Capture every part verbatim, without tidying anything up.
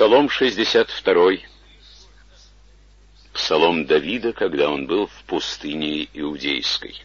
Псалом шестьдесят второй. Псалом Давида, когда он был в пустыне Иудейской.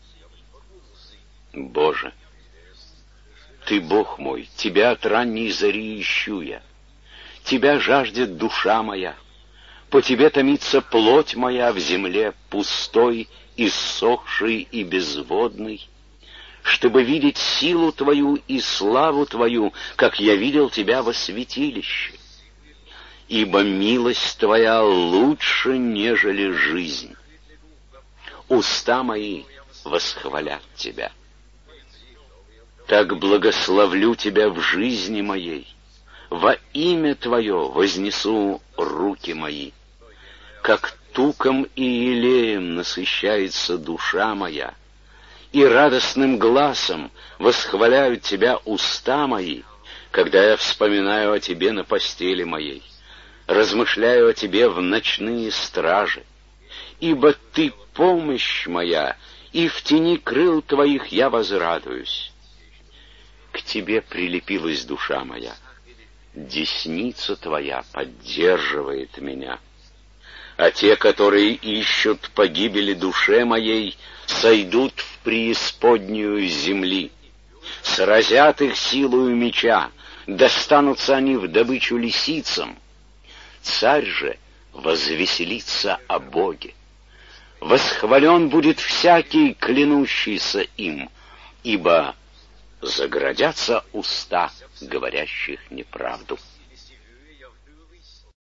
Боже, Ты Бог мой, Тебя от ранней зари ищу я. Тебя жаждет душа моя. По Тебе томится плоть моя в земле пустой, иссохшей и безводной, чтобы видеть силу Твою и славу Твою, как я видел Тебя во святилище. Ибо милость Твоя лучше, нежели жизнь. Уста мои восхвалят Тебя. Так благословлю Тебя в жизни моей, во имя Твое вознесу руки мои. Как туком и елеем насыщается душа моя, и радостным гласом восхваляют Тебя уста мои, когда я вспоминаю о Тебе на постели моей, размышляю о Тебе в ночные стражи. Ибо Ты помощь моя, и в тени крыл Твоих я возрадуюсь. К Тебе прилепилась душа моя, десница Твоя поддерживает меня. А те, которые ищут погибели душе моей, сойдут в преисподнюю земли. Сразят их силою меча, достанутся они в добычу лисицам. Царь же возвеселится о Боге. Восхвален будет всякий, клянущийся им, ибо заградятся уста говорящих неправду.